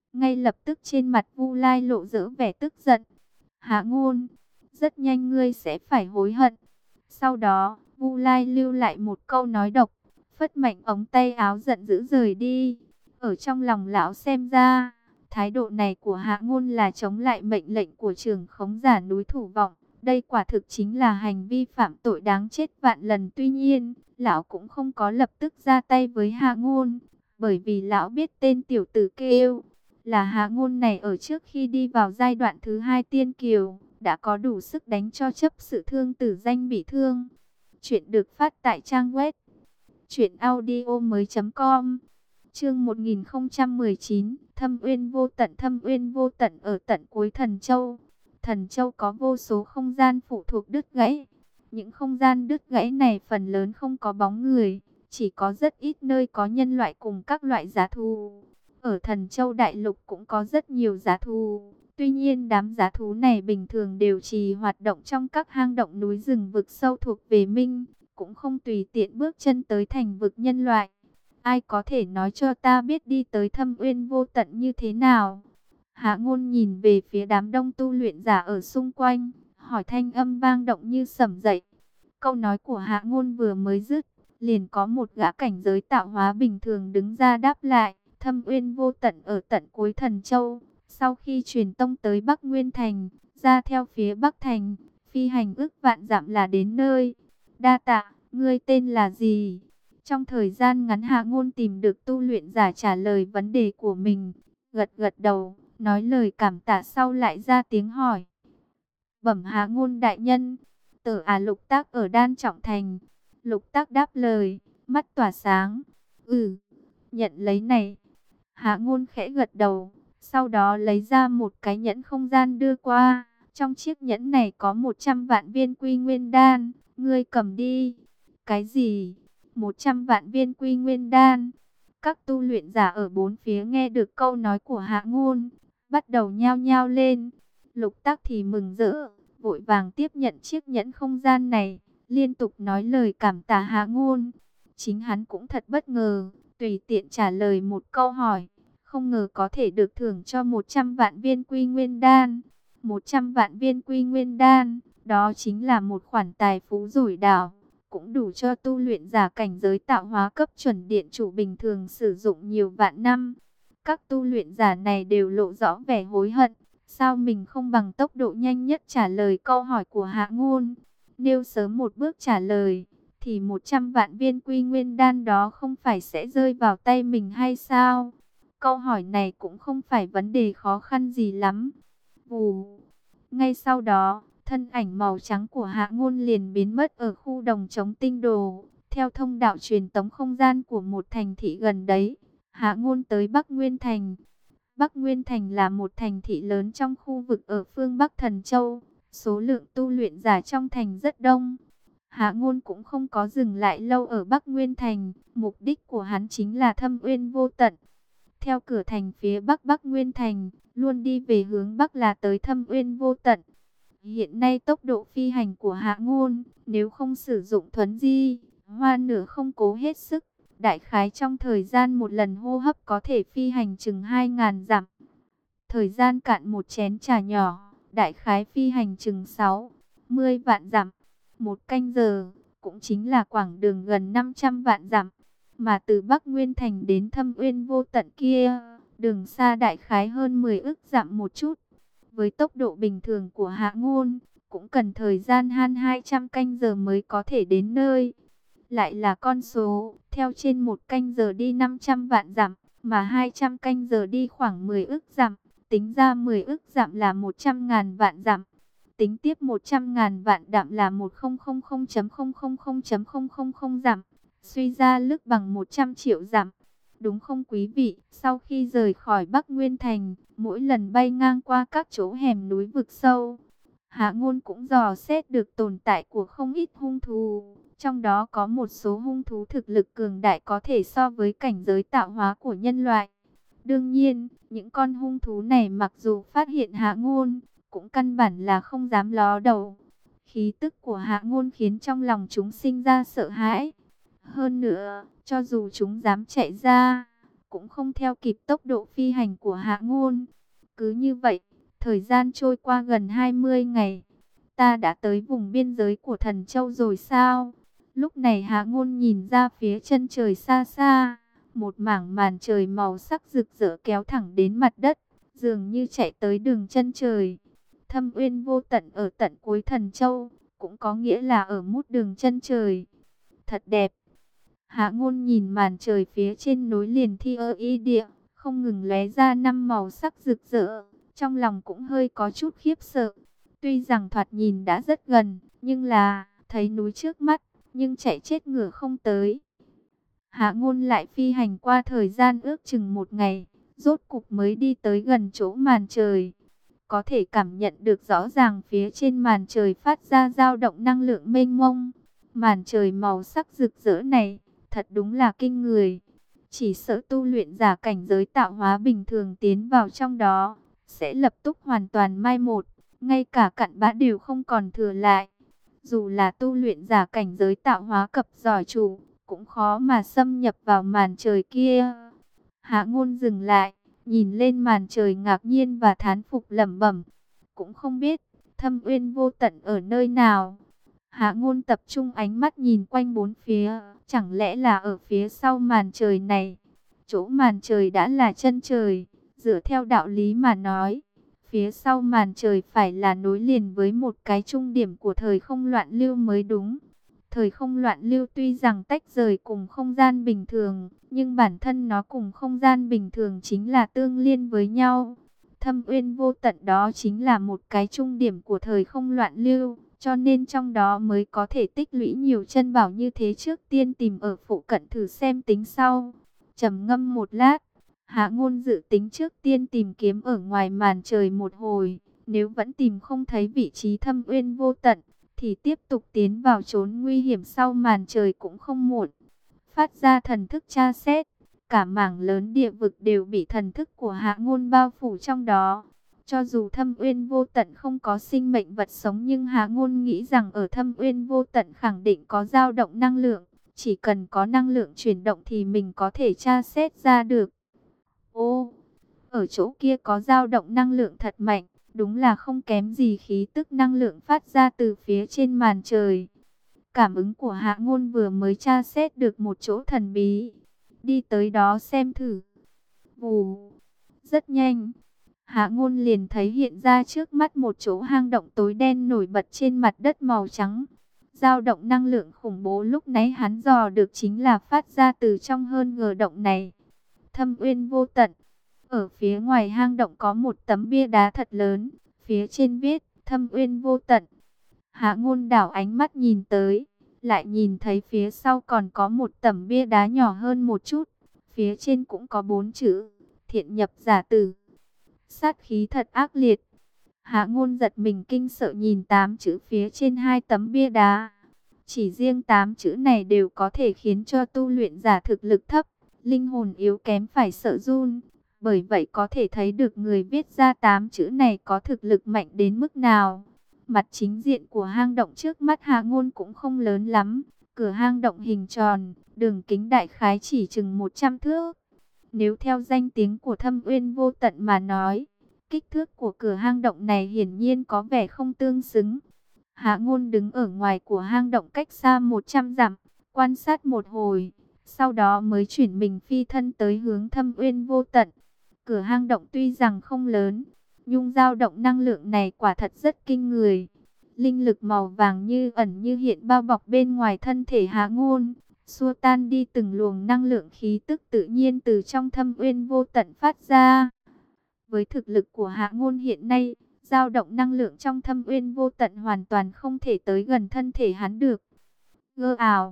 Ngay lập tức trên mặt Vu Lai lộ rõ vẻ tức giận. Hạ Ngôn, rất nhanh ngươi sẽ phải hối hận. Sau đó, Vu Lai lưu lại một câu nói độc, phất mạnh ống tay áo giận dữ rời đi. Ở trong lòng lão xem ra, thái độ này của Hạ Ngôn là chống lại mệnh lệnh của trưởng khống giả núi Thủ Vọng. Đây quả thực chính là hành vi phạm tội đáng chết vạn lần. Tuy nhiên, lão cũng không có lập tức ra tay với Hạ Ngôn, bởi vì lão biết tên tiểu tử kêu là Hạ Ngôn này ở trước khi đi vào giai đoạn thứ 2 tiên kiều, đã có đủ sức đánh cho chấp sự thương tử danh bị thương. Chuyện được phát tại trang web truyệnaudiomoi.com. Chương 1019, Thâm Uyên Vô Tận. Thâm Uyên Vô Tận ở tận cuối Thần Châu. Thần Châu có vô số không gian phụ thuộc đứt gãy. Những không gian đứt gãy này phần lớn không có bóng người, chỉ có rất ít nơi có nhân loại cùng các loại dã thú. Ở Thần Châu Đại Lục cũng có rất nhiều dã thú. Tuy nhiên đám dã thú này bình thường đều chỉ hoạt động trong các hang động núi rừng vực sâu thuộc về Minh, cũng không tùy tiện bước chân tới thành vực nhân loại. Ai có thể nói cho ta biết đi tới Thâm Uyên Vô Tận như thế nào? Hạ Ngôn nhìn về phía đám đông tu luyện giả ở xung quanh, hỏi thanh âm vang động như sẩm dậy. Câu nói của Hạ Ngôn vừa mới dứt, liền có một gã cảnh giới tạo hóa bình thường đứng ra đáp lại. Thâm Uyên Vô Tận ở tận cuối Thần Châu. Sau khi truyền tông tới Bắc Nguyên Thành, ra theo phía Bắc Thành, phi hành ước vạn dặm là đến nơi. Đa tạ, ngươi tên là gì? Trong thời gian ngắn Hạ Ngôn tìm được tu luyện giả trả lời vấn đề của mình, gật gật đầu, nói lời cảm tạ sau lại ra tiếng hỏi. Bẩm Hạ Ngôn đại nhân, Tử Lục Tác ở Đan Trọng Thành. Lục Tác đáp lời, mắt tỏa sáng. Nhận lấy này. Hạ Ngôn khẽ gật đầu, sau đó lấy ra một cái nhẫn không gian đưa qua. Trong chiếc nhẫn này có 100 vạn viên Quy Nguyên Đan, ngươi cầm đi. Cái gì? 100 vạn viên Quy Nguyên Đan? Các tu luyện giả ở bốn phía nghe được câu nói của Hạ Ngôn, bắt đầu nhao nhao lên. Lục Tác thì mừng rỡ, vội vàng tiếp nhận chiếc nhẫn không gian này, liên tục nói lời cảm tạ Hạ Ngôn. Chính hắn cũng thật bất ngờ, tùy tiện trả lời một câu hỏi, không ngờ có thể được thưởng cho 100 vạn viên Quy Nguyên Đan. 100 vạn viên Quy Nguyên Đan, đó chính là một khoản tài phú dồi đảo, cũng đủ cho tu luyện giả cảnh giới tạo hóa cấp chuẩn điện chủ bình thường sử dụng nhiều vạn năm. Các tu luyện giả này đều lộ rõ vẻ hối hận, sao mình không bằng tốc độ nhanh nhất trả lời câu hỏi của Hạ Ngôn. Nếu sớm một bước trả lời, thì 100 vạn viên Quy Nguyên Đan đó không phải sẽ rơi vào tay mình hay sao? Câu hỏi này cũng không phải vấn đề khó khăn gì lắm. Vù. Ngay sau đó, thân ảnh màu trắng của Hạ Ngôn liền biến mất ở khu đồng trống tinh đồ. Theo thông đạo truyền tống không gian của một thành thị gần đấy, Hạ Ngôn tới Bắc Nguyên Thành. Bắc Nguyên Thành là một thành thị lớn trong khu vực ở phương Bắc Thần Châu. Số lượng tu luyện giả trong thành rất đông. Hạ Ngôn cũng không có dừng lại lâu ở Bắc Nguyên Thành. Mục đích của hắn chính là Thâm Uyên Vô Tận. Theo cửa thành phía Bắc Bắc Nguyên Thành, luôn đi về hướng Bắc là tới Thâm Uyên Vô Tận. Hiện nay tốc độ phi hành của Hạ Ngôn, nếu không sử dụng thuấn di, hoa nửa không cố hết sức, đại khái trong thời gian một lần hô hấp có thể phi hành chừng 2000 dặm. Thời gian cạn một chén trà nhỏ, đại khái phi hành chừng 60 vạn dặm. Một canh giờ, cũng chính là quãng đường gần 500 vạn dặm. Mà từ Bắc Nguyên Thành đến Thâm Uyên Vô Tận kia, đường xa đại khái hơn 10 ức dặm một chút. Với tốc độ bình thường của Hạ Ngôn, cũng cần thời gian 200 canh giờ mới có thể đến nơi. Lại là con số, theo trên một canh giờ đi 500 vạn dặm, mà 200 canh giờ đi khoảng 10 ức dặm. Tính ra 10 ức dặm là 100.000 vạn dặm. Tính tiếp 100.000 vạn dặm là 1000.000.000 dặm. Suy ra lức bằng 100 triệu dặm. Đúng không quý vị? Sau khi rời khỏi Bắc Nguyên Thành, mỗi lần bay ngang qua các chỗ hẻm núi vực sâu, Hạ Ngôn cũng dò xét được tồn tại của không ít hung thú. Trong đó có một số hung thú thực lực cường đại có thể so với cảnh giới tạo hóa của nhân loại. Đương nhiên, những con hung thú này mặc dù phát hiện Hạ Ngôn, cũng căn bản là không dám ló đầu. Khí tức của Hạ Ngôn khiến trong lòng chúng sinh ra sợ hãi. Hơn nữa, cho dù chúng dám chạy ra, cũng không theo kịp tốc độ phi hành của Hạ Ngôn. Cứ như vậy, thời gian trôi qua gần 20 ngày. Ta đã tới vùng biên giới của Thần Châu rồi sao? Lúc này Hạ Ngôn nhìn ra phía chân trời xa xa, một mảng màn trời màu sắc rực rỡ kéo thẳng đến mặt đất, dường như chạy tới đường chân trời. Thâm uyên vô tận ở tận cuối Thần Châu, cũng có nghĩa là ở mút đường chân trời. Thật đẹp. Hạ Ngôn nhìn màn trời phía trên nối liền Thi Ơ Y Địa, không ngừng lóe ra 5 màu sắc rực rỡ, trong lòng cũng hơi có chút khiếp sợ. Tuy rằng thoạt nhìn đã rất gần, nhưng là thấy núi trước mắt, nhưng chạy chết ngựa không tới. Hạ Ngôn lại phi hành qua thời gian ước chừng 1 ngày, rốt cục mới đi tới gần chỗ màn trời. Có thể cảm nhận được rõ ràng phía trên màn trời phát ra dao động năng lượng mênh mông. Màn trời màu sắc rực rỡ này, thật đúng là kinh người. Chỉ sợ tu luyện giả cảnh giới tạo hóa bình thường tiến vào trong đó, sẽ lập tức hoàn toàn mai một, ngay cả cặn bã đều không còn thừa lại. Dù là tu luyện giả cảnh giới tạo hóa cập giỏi chủ, cũng khó mà xâm nhập vào màn trời kia. Hạ Ngôn dừng lại, nhìn lên màn trời ngạc nhiên và thán phục lẩm bẩm, cũng không biết thâm uyên vô tận ở nơi nào. Hạ Ngôn tập trung ánh mắt nhìn quanh bốn phía, chẳng lẽ là ở phía sau màn trời này? Chỗ màn trời đã là chân trời, dựa theo đạo lý mà nói, phía sau màn trời phải là nối liền với một cái trung điểm của thời không loạn lưu mới đúng. Thời không loạn lưu tuy rằng tách rời cùng không gian bình thường, nhưng bản thân nó cùng không gian bình thường chính là tương liên với nhau. Thâm uyên vô tận đó chính là một cái trung điểm của thời không loạn lưu, cho nên trong đó mới có thể tích lũy nhiều chân bảo như thế. Trước tiên tìm ở phụ cận thử xem tính sau. Trầm ngâm một lát, Hạ Ngôn dự tính trước tiên tìm kiếm ở ngoài màn trời một hồi, nếu vẫn tìm không thấy vị trí thâm uyên vô tận, thì tiếp tục tiến vào chốn nguy hiểm sau màn trời cũng không muộn. Phát ra thần thức tra xét, cả mảng lớn địa vực đều bị thần thức của Hạ Ngôn bao phủ trong đó. Cho dù thâm uyên vô tận không có sinh mệnh vật sống, nhưng Hạ Ngôn nghĩ rằng ở thâm uyên vô tận khẳng định có dao động năng lượng. Chỉ cần có năng lượng chuyển động thì mình có thể tra xét ra được. Ô, ở chỗ kia có dao động năng lượng thật mạnh, đúng là không kém gì khí tức năng lượng phát ra từ phía trên màn trời. Cảm ứng của Hạ Ngôn vừa mới tra xét được một chỗ thần bí, đi tới đó xem thử. Vù, rất nhanh, Hạ Ngôn liền thấy hiện ra trước mắt một chỗ hang động tối đen nổi bật trên mặt đất màu trắng. Dao động năng lượng khủng bố lúc nãy hắn dò được chính là phát ra từ trong hơn ngờ động này. Thâm uyên vô tận. Ở phía ngoài hang động có một tấm bia đá thật lớn, phía trên viết Thâm uyên vô tận. Hạ Ngôn đảo ánh mắt nhìn tới, lại nhìn thấy phía sau còn có một tấm bia đá nhỏ hơn một chút, phía trên cũng có 4 chữ Thiện nhập giả tử. Sát khí thật ác liệt. Hạ Ngôn giật mình kinh sợ nhìn 8 chữ phía trên 2 tấm bia đá. Chỉ riêng 8 chữ này đều có thể khiến cho tu luyện giả thực lực thấp, linh hồn yếu kém phải sợ run. Bởi vậy có thể thấy được người viết ra 8 chữ này có thực lực mạnh đến mức nào. Mặt chính diện của hang động trước mắt Hạ Ngôn cũng không lớn lắm. Cửa hang động hình tròn, đường kính đại khái chỉ chừng 100 thước. Nếu theo danh tiếng của Thâm uyên vô tận mà nói, kích thước của cửa hang động này hiển nhiên có vẻ không tương xứng. Hạ Ngôn đứng ở ngoài của hang động cách xa 100 dặm, quan sát một hồi, sau đó mới chuyển mình phi thân tới hướng Thâm uyên vô tận. Cửa hang động tuy rằng không lớn, nhưng dao động năng lượng này quả thật rất kinh người. Linh lực màu vàng như ẩn như hiện bao bọc bên ngoài thân thể Hạ Ngôn, xua tan đi từng luồng năng lượng khí tức tự nhiên từ trong Thâm uyên vô tận phát ra. Với thực lực của Hạ Ngôn hiện nay, dao động năng lượng trong Thâm uyên vô tận hoàn toàn không thể tới gần thân thể hắn được. Gơ ảo.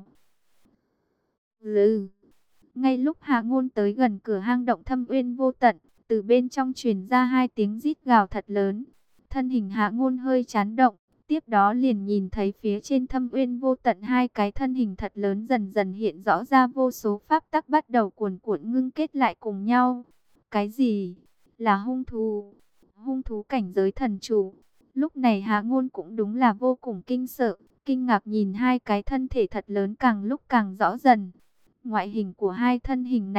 Lừ. Ngay lúc Hạ Ngôn tới gần cửa hang động Thâm uyên vô tận, từ bên trong truyền ra 2 tiếng rít gào thật lớn. Thân hình Hạ Ngôn hơi chấn động, tiếp đó liền nhìn thấy phía trên Thâm uyên vô tận 2 cái thân hình thật lớn dần dần hiện rõ ra, vô số pháp tắc bắt đầu cuồn cuộn ngưng kết lại cùng nhau. Cái gì? Là hung thú? Hung thú cảnh giới thần chủ. Lúc này Hạ Ngôn cũng đúng là vô cùng kinh sợ, kinh ngạc nhìn 2 cái thân thể thật lớn càng lúc càng rõ dần. Ngoại hình của 2 thân hình này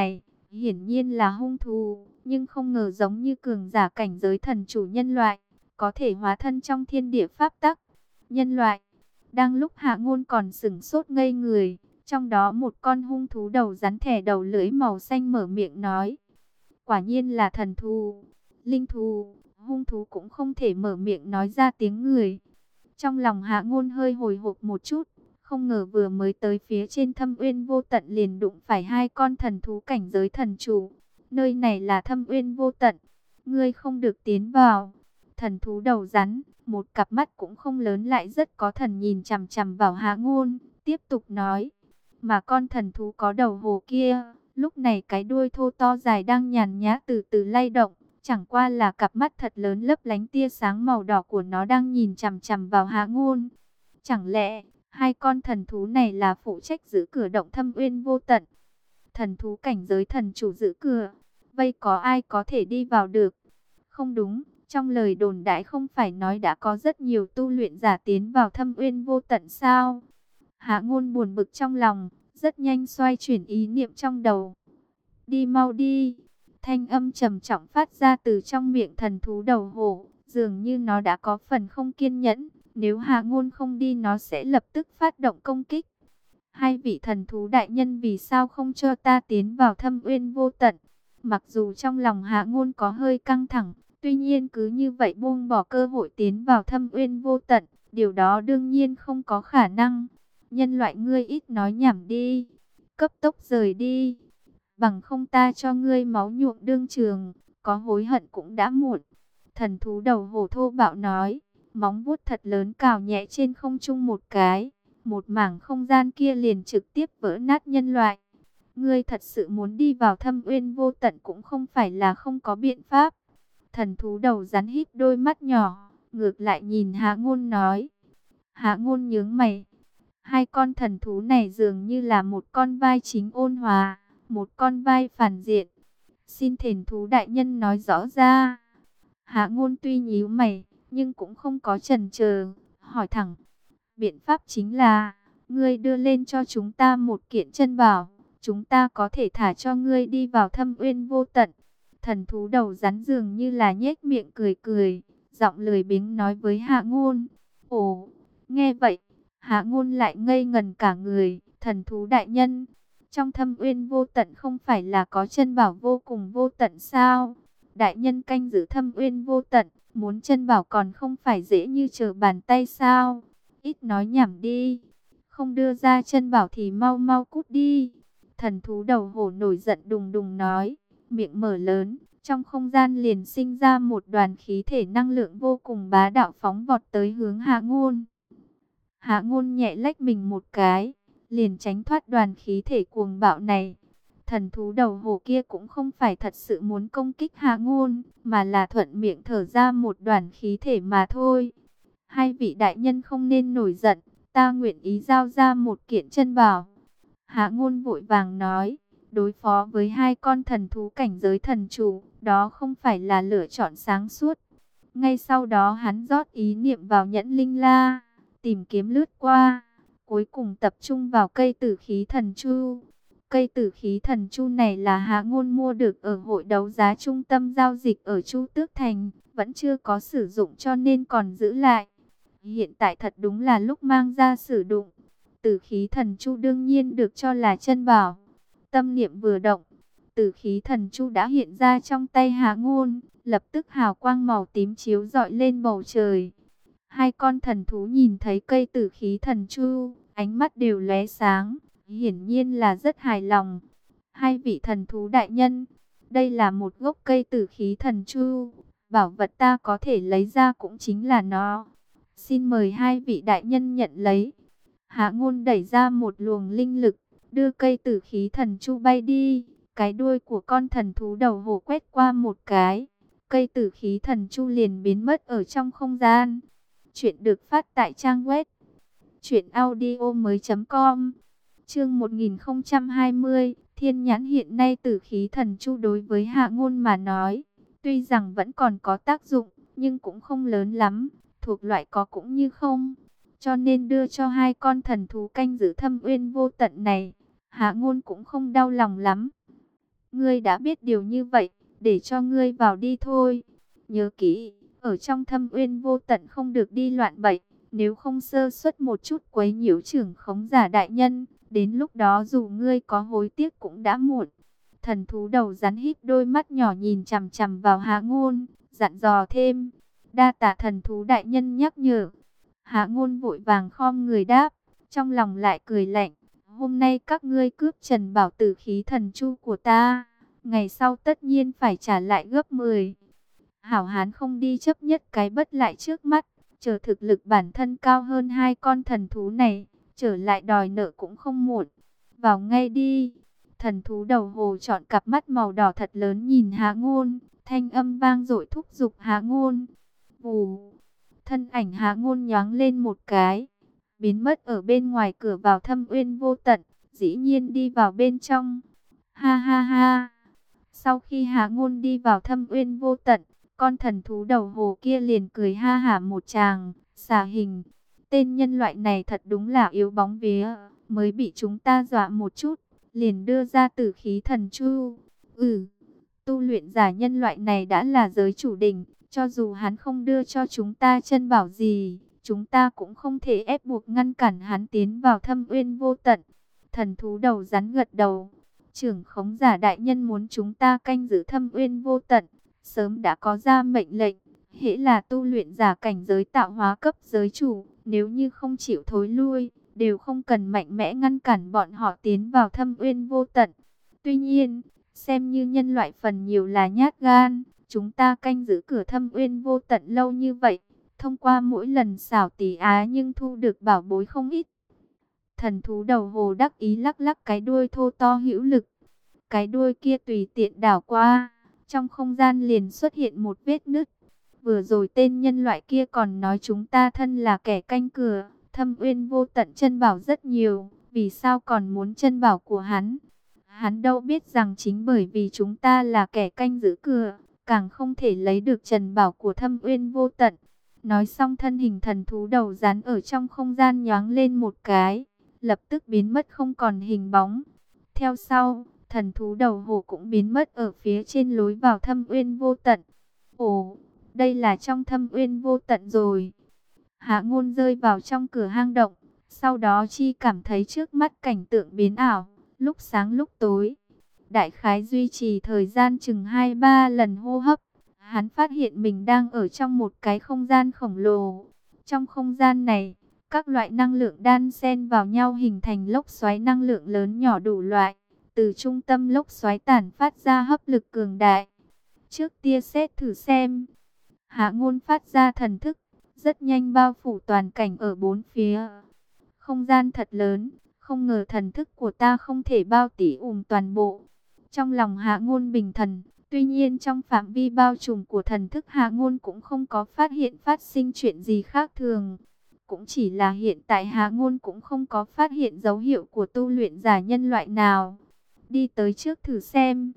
Hiển nhiên là hung thú, nhưng không ngờ giống như cường giả cảnh giới thần chủ nhân loại, có thể hóa thân trong thiên địa pháp tắc. Nhân loại, đang lúc Hạ Ngôn còn sững sốt ngây người, trong đó một con hung thú đầu rắn thè đầu lưỡi màu xanh mở miệng nói. Quả nhiên là thần thú, linh thú, hung thú cũng không thể mở miệng nói ra tiếng người. Trong lòng Hạ Ngôn hơi hồi hộp một chút, không ngờ vừa mới tới phía trên Thâm Uyên Vô Tận liền đụng phải hai con thần thú cảnh giới thần chủ. Nơi này là Thâm Uyên Vô Tận, ngươi không được tiến vào. Thần thú đầu rắn, một cặp mắt cũng không lớn lại rất có thần nhìn chằm chằm vào Hạ Ngôn, tiếp tục nói. Mà con thần thú có đầu hổ kia, lúc này cái đuôi thô to dài đang nhàn nhã từ từ lay động. Chẳng qua là cặp mắt thật lớn lấp lánh tia sáng màu đỏ của nó đang nhìn chằm chằm vào Hạ Ngôn. Chẳng lẽ hai con thần thú này là phụ trách giữ cửa động Thâm Uyên Vô Tận? Thần thú cảnh giới thần chủ giữ cửa, vậy có ai có thể đi vào được? Không đúng, trong lời đồn đại không phải nói đã có rất nhiều tu luyện giả tiến vào Thâm Uyên Vô Tận sao? Hạ Ngôn buồn bực trong lòng, rất nhanh xoay chuyển ý niệm trong đầu. Đi mau đi! Thanh âm trầm trọng phát ra từ trong miệng thần thú đầu hổ, dường như nó đã có phần không kiên nhẫn. Nếu Hạ Ngôn không đi nó sẽ lập tức phát động công kích. Hai vị thần thú đại nhân vì sao không cho ta tiến vào Thâm Uyên Vô Tận? Mặc dù trong lòng Hạ Ngôn có hơi căng thẳng, tuy nhiên cứ như vậy buông bỏ cơ hội tiến vào Thâm Uyên Vô Tận, điều đó đương nhiên không có khả năng. Nhân loại ngươi ít nói nhảm đi, cấp tốc rời đi, bằng không ta cho ngươi máu nhuộm đương trường, có hối hận cũng đã muộn. Thần thú đầu hổ thô bạo nói, móng vuốt thật lớn cào nhẹ trên không trung một cái, một mảng không gian kia liền trực tiếp vỡ nát. Nhân loại, ngươi thật sự muốn đi vào Thâm Uyên Vô Tận cũng không phải là không có biện pháp. Thần thú đầu rắn híp đôi mắt nhỏ, ngược lại nhìn Hạ Ngôn nói. Hạ Ngôn nhướng mày, hai con thần thú này dường như là một con vai chính ôn hòa, một con vai phản diện. Xin thềm thú đại nhân nói rõ ra. Hạ Ngôn tuy nhíu mày, nhưng cũng không có chần chờ, hỏi thẳng. Biện pháp chính là, ngươi đưa lên cho chúng ta một kiện chân bảo, chúng ta có thể thả cho ngươi đi vào Thâm Uyên Vô Tận. Thần thú đầu rắn dường như là nhếch miệng cười cười, giọng lười biếng nói với Hạ Ngôn. Ồ, nghe vậy, Hạ Ngôn lại ngây ngần cả người. Thần thú đại nhân, trong Thâm Uyên Vô Tận không phải là có chân bảo vô cùng vô tận sao? Đại nhân canh giữ Thâm Uyên Vô Tận, muốn chân bảo còn không phải dễ như trở bàn tay sao? Ít nói nhảm đi, không đưa ra chân bảo thì mau mau cút đi. Thần thú đầu hổ nổi giận đùng đùng nói, miệng mở lớn, trong không gian liền sinh ra một đoàn khí thể năng lượng vô cùng bá đạo phóng vọt tới hướng Hạ Ngôn. Hạ Ngôn nhẹ lách mình một cái, liền tránh thoát đoàn khí thể cuồng bạo này. Thần thú đầu hổ kia cũng không phải thật sự muốn công kích Hạ Ngôn, mà là thuận miệng thở ra một đoàn khí thể mà thôi. Hai vị đại nhân không nên nổi giận, ta nguyện ý giao ra một kiện chân bảo. Hạ Ngôn vội vàng nói, đối phó với hai con thần thú cảnh giới thần chủ, đó không phải là lựa chọn sáng suốt. Ngay sau đó hắn rót ý niệm vào nhẫn linh la, tìm kiếm lướt qua, cuối cùng tập trung vào cây tử khí thần chu. Cây tử khí thần chu này là Hạ Ngôn mua được ở hội đấu giá trung tâm giao dịch ở Chu Tước Thành, vẫn chưa có sử dụng cho nên còn giữ lại. Hiện tại thật đúng là lúc mang ra sử dụng. Tử khí thần chu đương nhiên được cho là chân bảo. Tâm niệm vừa động, tử khí thần chu đã hiện ra trong tay Hạ Ngôn, lập tức hào quang màu tím chiếu rọi lên bầu trời. Hai con thần thú nhìn thấy cây tử khí thần chu, ánh mắt đều lóe sáng, hiển nhiên là rất hài lòng. Hai vị thần thú đại nhân, đây là một gốc cây tử khí thần chu, bảo vật ta có thể lấy ra cũng chính là nó. Xin mời hai vị đại nhân nhận lấy. Hạ Ngôn đẩy ra một luồng linh lực, đưa cây tử khí thần chu bay đi. Cái đuôi của con thần thú đầu hổ quét qua một cái, cây tử khí thần chu liền biến mất ở trong không gian. Chuyện được phát tại trang web truyệnaudiomoi.com. Chương 1020, Thiên Nhãn. Hiện nay tử khí thần chu đối với Hạ Ngôn mà nói, tuy rằng vẫn còn có tác dụng, nhưng cũng không lớn lắm, thuộc loại có cũng như không. Cho nên đưa cho hai con thần thú canh giữ Thâm Uyên Vô Tận này, Hạ Ngôn cũng không đau lòng lắm. Ngươi đã biết điều như vậy, để cho ngươi vào đi thôi. Nhớ kỹ, ở trong Thâm Uyên Vô Tận không được đi loạn bậy, nếu không sơ suất một chút quấy nhiễu trưởng khống giả đại nhân, đến lúc đó dù ngươi có hối tiếc cũng đã muộn. Thần thú đầu rắn híp đôi mắt nhỏ nhìn chằm chằm vào Hạ Ngôn, dặn dò thêm. Đa tạ thần thú đại nhân nhắc nhở. Hạ Ngôn vội vàng khom người đáp, trong lòng lại cười lạnh. Hôm nay các ngươi cướp Trần Bảo Tử khí thần chu của ta, ngày sau tất nhiên phải trả lại gấp 10. Hảo hán không đi chấp nhất cái bất lại trước mắt, chờ thực lực bản thân cao hơn hai con thần thú này, trở lại đòi nợ cũng không muộn. Vào ngay đi. Thần thú đầu hồ chọn cặp mắt màu đỏ thật lớn nhìn Hạ Ngôn, thanh âm vang dội thúc giục Hạ Ngôn. Vù, thân ảnh Hạ Ngôn nhoáng lên một cái, biến mất ở bên ngoài cửa vào Thâm Uyên Vô Tận, dĩ nhiên đi vào bên trong. Ha ha ha. Sau khi Hạ Ngôn đi vào Thâm Uyên Vô Tận, con thần thú đầu hồ kia liền cười ha hả một tràng, xà hình. Tên nhân loại này thật đúng là yếu bóng vía, mới bị chúng ta dọa một chút, liền đưa ra tử khí thần chu. Tu luyện giả nhân loại này đã là giới chủ đỉnh, cho dù hắn không đưa cho chúng ta chân bảo gì, chúng ta cũng không thể ép buộc ngăn cản hắn tiến vào Thâm Uyên Vô Tận. Thần thú đầu rắn gật đầu. Trưởng khống giả đại nhân muốn chúng ta canh giữ Thâm Uyên Vô Tận, sớm đã có ra mệnh lệnh. Hễ là tu luyện giả cảnh giới tạo hóa cấp giới chủ, nếu như không chịu thối lui, đều không cần mạnh mẽ ngăn cản bọn họ tiến vào Thâm Uyên Vô Tận. Tuy nhiên, xem như nhân loại phần nhiều là nhát gan, chúng ta canh giữ cửa Thâm Uyên Vô Tận lâu như vậy, thông qua mỗi lần xảo tỉ á nhưng thu được bảo bối không ít. Thần thú đầu hồ đắc ý lắc lắc cái đuôi thô to hữu lực. Cái đuôi kia tùy tiện đảo qua, trong không gian liền xuất hiện một vết nứt. Vừa rồi tên nhân loại kia còn nói chúng ta thân là kẻ canh cửa, Thâm Uyên Vô Tận chân bảo rất nhiều, vì sao còn muốn chân bảo của hắn? Hắn đâu biết rằng chính bởi vì chúng ta là kẻ canh giữ cửa, càng không thể lấy được trần bảo của Thâm Uyên Vô Tận. Nói xong thân hình thần thú đầu rắn ở trong không gian nhoáng lên một cái, lập tức biến mất không còn hình bóng. Theo sau, thần thú đầu hổ cũng biến mất ở phía trên lối vào Thâm Uyên Vô Tận. Ồ, đây là trong Thâm Uyên Vô Tận rồi. Hạ Ngôn rơi vào trong cửa hang động, sau đó chi cảm thấy trước mắt cảnh tượng biến ảo, lúc sáng lúc tối. Đại khái duy trì thời gian chừng 2-3 lần hô hấp, hắn phát hiện mình đang ở trong một cái không gian khổng lồ. Trong không gian này, các loại năng lượng đan xen vào nhau hình thành lốc xoáy năng lượng lớn nhỏ đủ loại. Từ trung tâm lốc xoáy tản phát ra hấp lực cường đại. Trước tia sét thử xem. Hạ Ngôn phát ra thần thức, rất nhanh bao phủ toàn cảnh ở bốn phía. Không gian thật lớn, không ngờ thần thức của ta không thể bao tỉ toàn bộ. Trong lòng Hạ Ngôn bình thần, tuy nhiên trong phạm vi bao trùm của thần thức Hạ Ngôn cũng không có phát hiện phát sinh chuyện gì khác thường. Cũng chỉ là hiện tại Hạ Ngôn cũng không có phát hiện dấu hiệu của tu luyện giả nhân loại nào. Đi tới trước thử xem.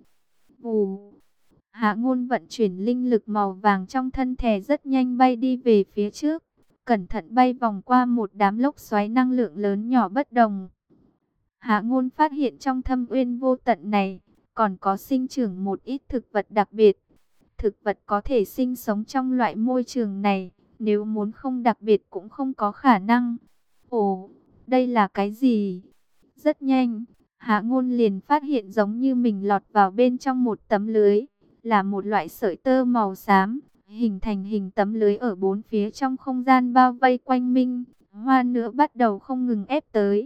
Vù. Hạ Ngôn vận chuyển linh lực màu vàng trong thân thể rất nhanh bay đi về phía trước. Cẩn thận bay vòng qua một đám lốc xoáy năng lượng lớn nhỏ bất đồng. Hạ Ngôn phát hiện trong Thâm Uyên Vô Tận này, còn có sinh trưởng một ít thực vật đặc biệt. Thực vật có thể sinh sống trong loại môi trường này, nếu muốn không đặc biệt cũng không có khả năng. Ồ, đây là cái gì? Rất nhanh, Hạ Ngôn liền phát hiện giống như mình lọt vào bên trong một tấm lưới, là một loại sợi tơ màu xám, hình thành hình tấm lưới ở bốn phía trong không gian bao vây quanh mình, hoa nữa bắt đầu không ngừng ép tới.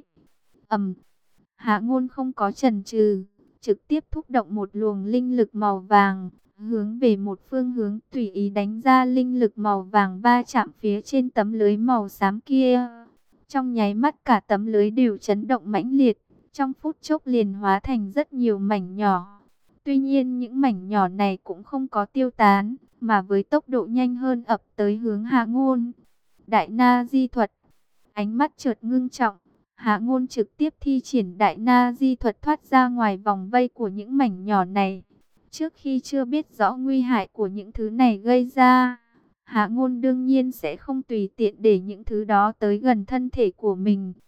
Hạ Ngôn không có chần chừ, trực tiếp thúc động một luồng linh lực màu vàng, hướng về một phương hướng tùy ý đánh ra linh lực màu vàng va chạm phía trên tấm lưới màu xám kia. Trong nháy mắt cả tấm lưới đều chấn động mãnh liệt, trong phút chốc liền hóa thành rất nhiều mảnh nhỏ. Tuy nhiên những mảnh nhỏ này cũng không có tiêu tán, mà với tốc độ nhanh hơn ập tới hướng Hạ Ngôn. Đại Na Di thuật. Ánh mắt chợt ngưng trọng, Hạ Ngôn trực tiếp thi triển Đại Na Di thuật thoát ra ngoài vòng vây của những mảnh nhỏ này. Trước khi chưa biết rõ nguy hại của những thứ này gây ra, Hạ Ngôn đương nhiên sẽ không tùy tiện để những thứ đó tới gần thân thể của mình.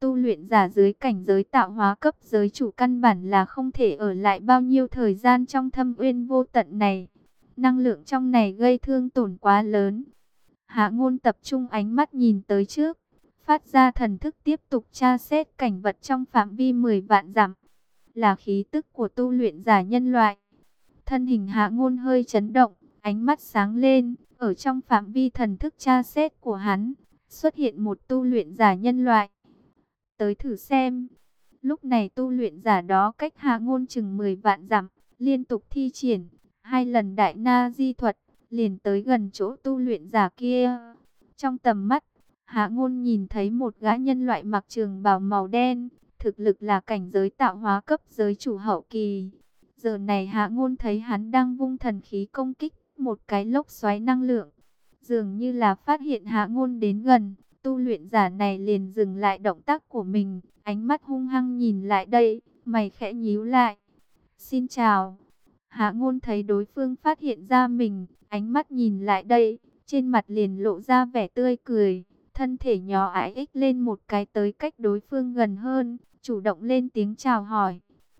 Tu luyện giả dưới cảnh giới tạo hóa cấp giới chủ căn bản là không thể ở lại bao nhiêu thời gian trong thâm uyên vô tận này. Năng lượng trong này gây thương tổn quá lớn. Hạ Ngôn tập trung ánh mắt nhìn tới trước, phát ra thần thức tiếp tục tra xét cảnh vật trong phạm vi 10 vạn dặm. Là khí tức của tu luyện giả nhân loại. Thân hình Hạ Ngôn hơi chấn động, ánh mắt sáng lên, ở trong phạm vi thần thức tra xét của hắn, xuất hiện một tu luyện giả nhân loại. Tới thử xem. Lúc này tu luyện giả đó cách Hạ Ngôn chừng 10 vạn dặm, liên tục thi triển 2 lần đại na di thuật, liền tới gần chỗ tu luyện giả kia. Trong tầm mắt, Hạ Ngôn nhìn thấy một gã nhân loại mặc trường bào màu đen, thực lực là cảnh giới tạo hóa cấp giới chủ hậu kỳ. Giờ này Hạ Ngôn thấy hắn đang vung thần khí công kích một cái lốc xoáy năng lượng. Dường như là phát hiện Hạ Ngôn đến gần, tu luyện giả này liền dừng lại động tác của mình, ánh mắt hung hăng nhìn lại đây, mày khẽ nhíu lại. Xin chào. Hạ Ngôn thấy đối phương phát hiện ra mình, ánh mắt nhìn lại đây, trên mặt liền lộ ra vẻ tươi cười, thân thể nhỏ ái ích lên một cái tới cách đối phương gần hơn, chủ động lên tiếng chào hỏi.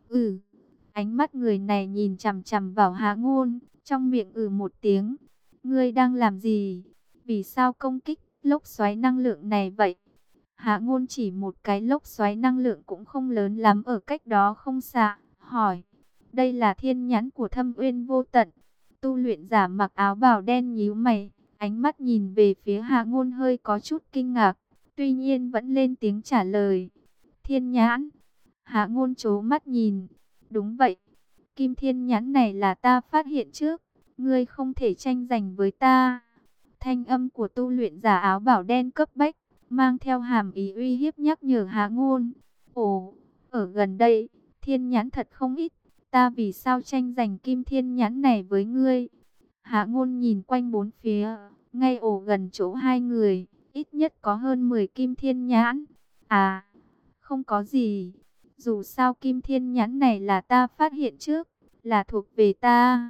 Ánh mắt người này nhìn chằm chằm vào Hạ Ngôn, trong miệng một tiếng. Ngươi đang làm gì? Vì sao công kích lốc xoáy năng lượng này vậy? Hạ Ngôn chỉ một cái lốc xoáy năng lượng cũng không lớn lắm ở cách đó không xa, hỏi. Đây là thiên nhãn của thâm uyên vô tận. Tu luyện giả mặc áo bào đen nhíu mày, ánh mắt nhìn về phía Hạ Ngôn hơi có chút kinh ngạc, tuy nhiên vẫn lên tiếng trả lời. Thiên nhãn. Hạ Ngôn trố mắt nhìn. Đúng vậy, kim thiên nhãn này là ta phát hiện trước, ngươi không thể tranh giành với ta. Thanh âm của tu luyện giả áo bào đen cấp bách, mang theo hàm ý uy hiếp nhắc nhở Hạ Ngôn. Ồ, ở gần đây, thiên nhãn thật không ít, ta vì sao tranh giành kim thiên nhãn này với ngươi? Hạ Ngôn nhìn quanh bốn phía, ngay ổ gần chỗ hai người, ít nhất có hơn 10 kim thiên nhãn. À, không có gì. Dù sao kim thiên nhãn này là ta phát hiện trước, là thuộc về ta.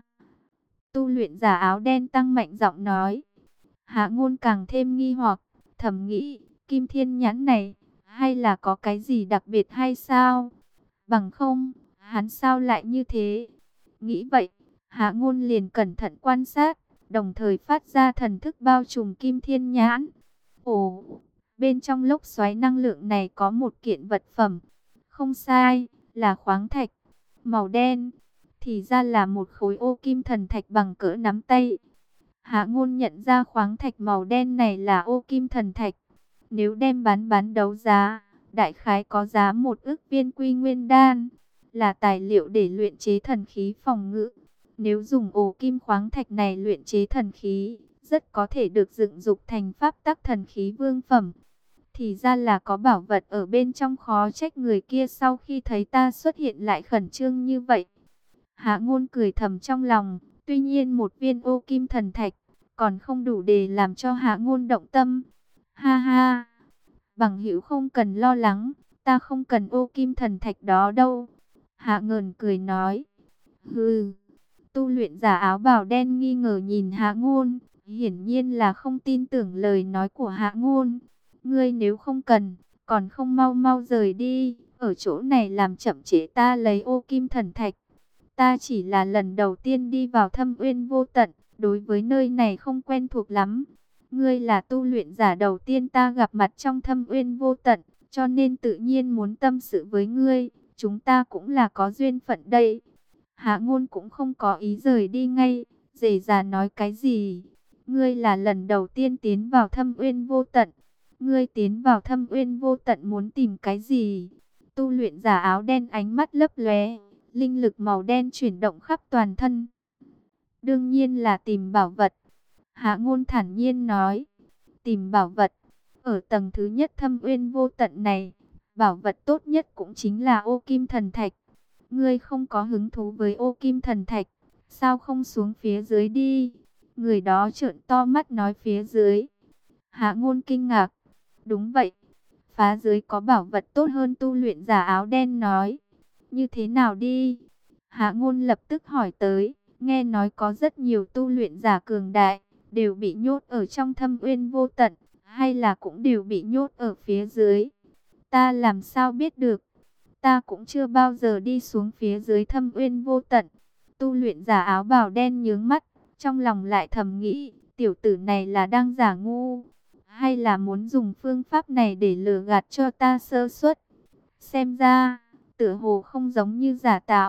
Tu luyện giả áo đen tăng mạnh giọng nói. Hạ Ngôn càng thêm nghi hoặc, thầm nghĩ, kim thiên nhãn này, hay là có cái gì đặc biệt hay sao? Bằng không, hắn sao lại như thế? Nghĩ vậy, Hạ Ngôn liền cẩn thận quan sát, đồng thời phát ra thần thức bao trùm kim thiên nhãn. Ồ, bên trong lốc xoáy năng lượng này có một kiện vật phẩm. Không sai, là khoáng thạch, màu đen. Thì ra là một khối ô kim thần thạch bằng cỡ nắm tay. Hạ Ngôn nhận ra khoáng thạch màu đen này là ô kim thần thạch. Nếu đem bán đấu giá, đại khái có giá 1 ức viên quy nguyên đan, là tài liệu để luyện chế thần khí phòng ngự. Nếu dùng ổ kim khoáng thạch này luyện chế thần khí, rất có thể được dựng dục thành pháp tắc thần khí vương phẩm. Thì ra là có bảo vật ở bên trong, khó trách người kia sau khi thấy ta xuất hiện lại khẩn trương như vậy. Hạ Ngôn cười thầm trong lòng, tuy nhiên một viên ô kim thần thạch còn không đủ để làm cho Hạ Ngôn động tâm. Ha ha, bằng hữu không cần lo lắng, ta không cần ô kim thần thạch đó đâu. Hạ Ngôn cười nói. Hừ. Tu luyện giả áo bào đen nghi ngờ nhìn Hạ Ngôn, hiển nhiên là không tin tưởng lời nói của Hạ Ngôn. Ngươi nếu không cần, còn không mau mau rời đi, ở chỗ này làm chậm trễ ta lấy ô kim thần thạch. Ta chỉ là lần đầu tiên đi vào thâm uyên vô tận, đối với nơi này không quen thuộc lắm. Ngươi là tu luyện giả đầu tiên ta gặp mặt trong thâm uyên vô tận, cho nên tự nhiên muốn tâm sự với ngươi, chúng ta cũng là có duyên phận đây. Hạ Ngôn cũng không có ý rời đi ngay, dề già nói cái gì? Ngươi là lần đầu tiên tiến vào thâm uyên vô tận. Ngươi tiến vào thâm uyên vô tận muốn tìm cái gì? Tu luyện giả áo đen ánh mắt lấp lóe, linh lực màu đen chuyển động khắp toàn thân. Đương nhiên là tìm bảo vật. Hạ Ngôn thản nhiên nói. Tìm bảo vật. Ở tầng thứ nhất thâm uyên vô tận này, bảo vật tốt nhất cũng chính là ô kim thần thạch. Ngươi không có hứng thú với ô kim thần thạch, sao không xuống phía dưới đi? Người đó trợn to mắt nói phía dưới. Hạ Ngôn kinh ngạc. Đúng vậy, phá dưới có bảo vật tốt hơn, tu luyện giả áo đen nói. Như thế nào đi? Hạ Ngôn lập tức hỏi tới. Nghe nói có rất nhiều tu luyện giả cường đại, đều bị nhốt ở trong thâm uyên vô tận, hay là cũng đều bị nhốt ở phía dưới? Ta làm sao biết được? Ta cũng chưa bao giờ đi xuống phía dưới thâm uyên vô tận. Tu luyện giả áo bào đen nhướng mắt, trong lòng lại thầm nghĩ, tiểu tử này là đang giả ngu, hay là muốn dùng phương pháp này để lừa gạt cho ta sơ suất. Xem ra, tựa hồ không giống như giả tạo.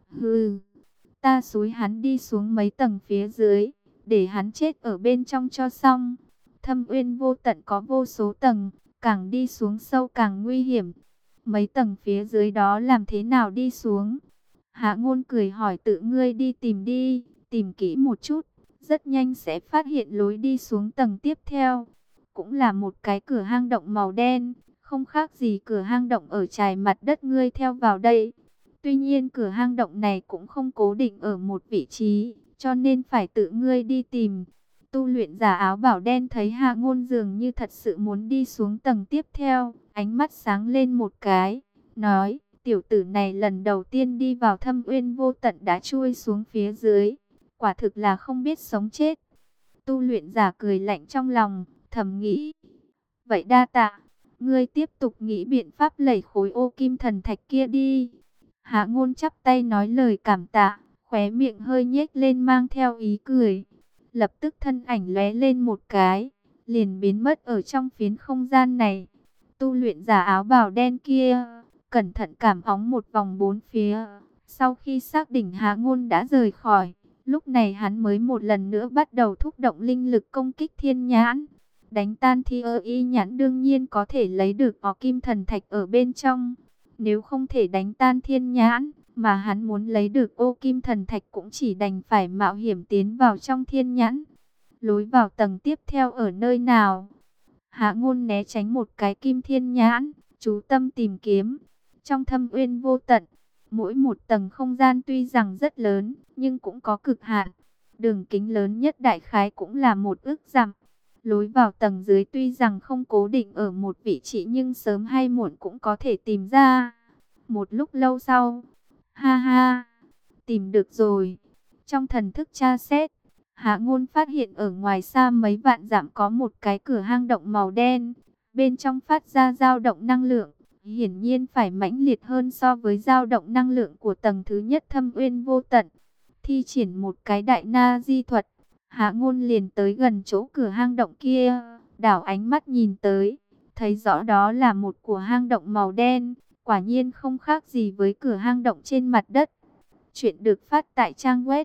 Hừ, ta xúi hắn đi xuống mấy tầng phía dưới, để hắn chết ở bên trong cho xong. Thâm uyên vô tận có vô số tầng, càng đi xuống sâu càng nguy hiểm. Mấy tầng phía dưới đó làm thế nào đi xuống? Hạ Ngôn cười hỏi, tự ngươi đi tìm đi, tìm kỹ một chút, rất nhanh sẽ phát hiện lối đi xuống tầng tiếp theo. Cũng là một cái cửa hang động màu đen, không khác gì cửa hang động ở trải mặt đất ngươi theo vào đây. Tuy nhiên cửa hang động này cũng không cố định ở một vị trí, cho nên phải tự ngươi đi tìm. Tu luyện giả áo bảo đen thấy Hạ Ngôn dường như thật sự muốn đi xuống tầng tiếp theo, ánh mắt sáng lên một cái, nói, tiểu tử này lần đầu tiên đi vào thâm uyên vô tận đã chui xuống phía dưới, quả thực là không biết sống chết. Tu luyện giả cười lạnh trong lòng, thầm nghĩ, vậy đa tạ, ngươi tiếp tục nghĩ biện pháp lẩy khối ô kim thần thạch kia đi. Hạ Ngôn chắp tay nói lời cảm tạ, khóe miệng hơi nhếch lên mang theo ý cười. Lập tức thân ảnh lóe lên một cái, liền biến mất ở trong phiến không gian này. Tu luyện giả áo bào đen kia, cẩn thận cảm phóng một vòng bốn phía. Sau khi xác định Hạ Ngôn đã rời khỏi, lúc này hắn mới một lần nữa bắt đầu thúc động linh lực công kích thiên nhãn. Đánh tan thì y nhãn đương nhiên có thể lấy được có kim thần thạch ở bên trong. Nếu không thể đánh tan thiên nhãn, mà hắn muốn lấy được ô kim thần thạch cũng chỉ đành phải mạo hiểm tiến vào trong thiên nhãn. Lối vào tầng tiếp theo ở nơi nào? Hạ Ngôn né tránh một cái kim thiên nhãn, chú tâm tìm kiếm. Trong thâm uyên vô tận, mỗi một tầng không gian tuy rằng rất lớn, nhưng cũng có cực hạn. Đường kính lớn nhất đại khái cũng là 1 ức dặm. Lối vào tầng dưới tuy rằng không cố định ở một vị trí nhưng sớm hay muộn cũng có thể tìm ra. Một lúc lâu sau, ha ha, tìm được rồi. Trong thần thức tra xét, Hạ Ngôn phát hiện ở ngoài xa mấy vạn dặm có một cái cửa hang động màu đen. Bên trong phát ra dao động năng lượng, hiển nhiên phải mãnh liệt hơn so với dao động năng lượng của tầng thứ nhất thâm uyên vô tận. Thi triển một cái đại na di thuật, Hạ Ngôn liền tới gần chỗ cửa hang động kia, đảo ánh mắt nhìn tới, thấy rõ đó là một của hang động màu đen, quả nhiên không khác gì với cửa hang động trên mặt đất. Chuyện được phát tại trang web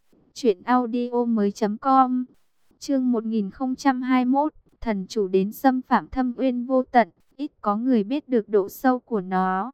truyệnaudiomoi.com. Chương 1021, thần chủ đến xâm phạm thâm uyên vô tận, ít có người biết được độ sâu của nó.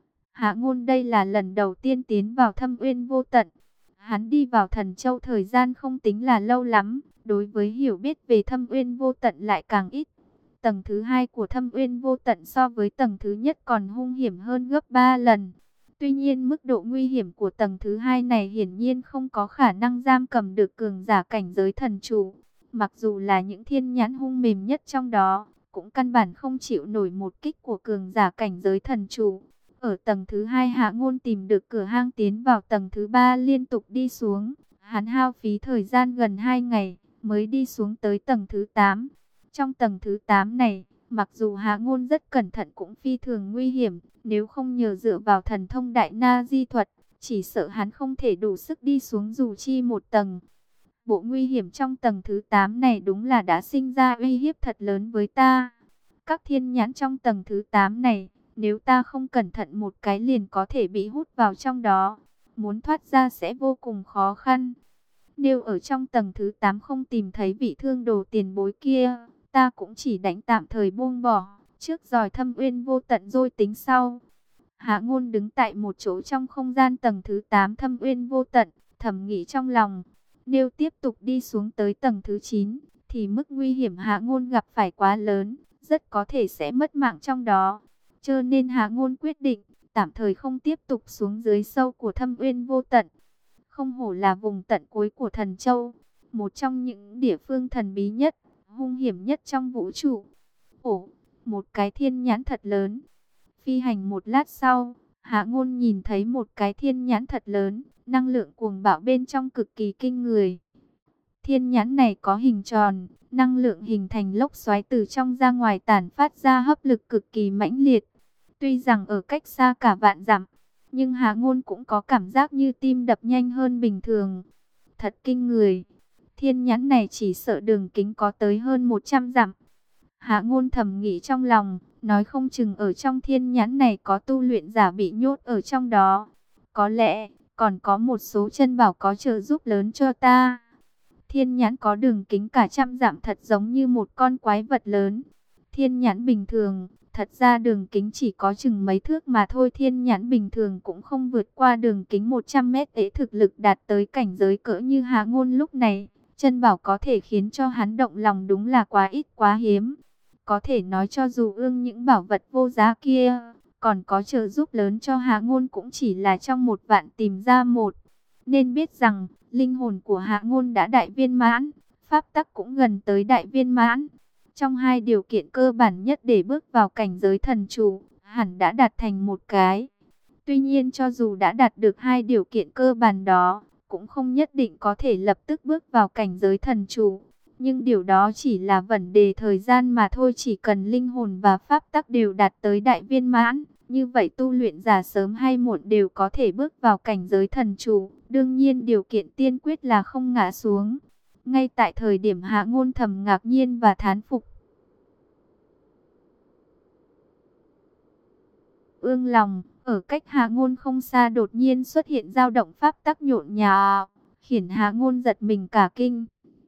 Hạ Ngôn đây là lần đầu tiên tiến vào thâm uyên vô tận. Hắn đi vào Thần Châu thời gian không tính là lâu lắm, đối với hiểu biết về thâm uyên vô tận lại càng ít. Tầng thứ hai của thâm uyên vô tận so với tầng thứ nhất còn hung hiểm hơn gấp 3 lần. Tuy nhiên mức độ nguy hiểm của tầng thứ hai này hiển nhiên không có khả năng giam cầm được cường giả cảnh giới thần chủ. Mặc dù là những thiên nhãn hung mềm nhất trong đó, cũng căn bản không chịu nổi một kích của cường giả cảnh giới thần chủ. Ở tầng thứ hai Hạ Ngôn tìm được cửa hang tiến vào tầng thứ ba liên tục đi xuống. Hắn hao phí thời gian gần 2 ngày mới đi xuống tới tầng thứ 8. Trong tầng thứ 8 này, mặc dù Hạ Ngôn rất cẩn thận cũng phi thường nguy hiểm. Nếu không nhờ dựa vào thần thông đại na di thuật, chỉ sợ hắn không thể đủ sức đi xuống dù chi một tầng. Bộ nguy hiểm trong tầng thứ 8 này đúng là đã sinh ra uy hiếp thật lớn với ta. Các thiên nhãn trong tầng thứ 8 này, nếu ta không cẩn thận một cái liền có thể bị hút vào trong đó. Muốn thoát ra sẽ vô cùng khó khăn. Nếu ở trong tầng thứ 8 không tìm thấy vị thương đồ tiền bối kia, ta cũng chỉ đánh tạm thời buông bỏ. Trước giỏi thâm uyên vô tận rồi tính sau. Hạ Ngôn đứng tại một chỗ trong không gian tầng thứ 8 thâm uyên vô tận, thầm nghĩ trong lòng. Nếu tiếp tục đi xuống tới tầng thứ 9, thì mức nguy hiểm Hạ Ngôn gặp phải quá lớn, rất có thể sẽ mất mạng trong đó. Cho nên Hạ Ngôn quyết định, tạm thời không tiếp tục xuống dưới sâu của thâm uyên vô tận. Không hổ là vùng tận cuối của Thần Châu, một trong những địa phương thần bí nhất, hung hiểm nhất trong vũ trụ. Ồ, một cái thiên nhãn thật lớn. Phi hành một lát sau, Hạ Ngôn nhìn thấy một cái thiên nhãn thật lớn, năng lượng cuồng bạo bên trong cực kỳ kinh người. Thiên nhãn này có hình tròn, năng lượng hình thành lốc xoáy từ trong ra ngoài tản phát ra hấp lực cực kỳ mãnh liệt. Tuy rằng ở cách xa cả vạn dặm, nhưng Hạ Ngôn cũng có cảm giác như tim đập nhanh hơn bình thường. Thật kinh người, thiên nhãn này chỉ sợ đường kính có tới hơn 100 dặm. Hạ Ngôn thầm nghĩ trong lòng, nói không chừng ở trong thiên nhãn này có tu luyện giả bị nhốt ở trong đó. Có lẽ còn có một số chân bảo có trợ giúp lớn cho ta. Thiên nhãn có đường kính cả trăm dặm thật giống như một con quái vật lớn. Thiên nhãn bình thường, thật ra đường kính chỉ có chừng mấy thước mà thôi. Thiên nhãn bình thường cũng không vượt qua đường kính 100 mét. Ấy thực lực đạt tới cảnh giới cỡ như Hạ Ngôn lúc này, chân bảo có thể khiến cho hắn động lòng đúng là quá ít quá hiếm. Có thể nói cho dù ương những bảo vật vô giá kia còn có trợ giúp lớn cho Hạ Ngôn cũng chỉ là trong 1 vạn tìm ra một. Nên biết rằng linh hồn của Hạ Ngôn đã đại viên mãn, pháp tắc cũng gần tới đại viên mãn. Trong 2 điều kiện cơ bản nhất để bước vào cảnh giới thần chủ, hẳn đã đạt thành một cái. Tuy nhiên cho dù đã đạt được 2 điều kiện cơ bản đó, cũng không nhất định có thể lập tức bước vào cảnh giới thần chủ. Nhưng điều đó chỉ là vấn đề thời gian mà thôi. Chỉ cần linh hồn và pháp tắc đều đạt tới đại viên mãn, như vậy tu luyện giả sớm hay muộn đều có thể bước vào cảnh giới thần chủ. Đương nhiên điều kiện tiên quyết là không ngã xuống. Ngay tại thời điểm Hạ Ngôn thầm ngạc nhiên và thán phục, ương lòng, ở cách Hạ Ngôn không xa đột nhiên xuất hiện dao động pháp tắc nhộn nhạo, khiến Hạ Ngôn giật mình cả kinh.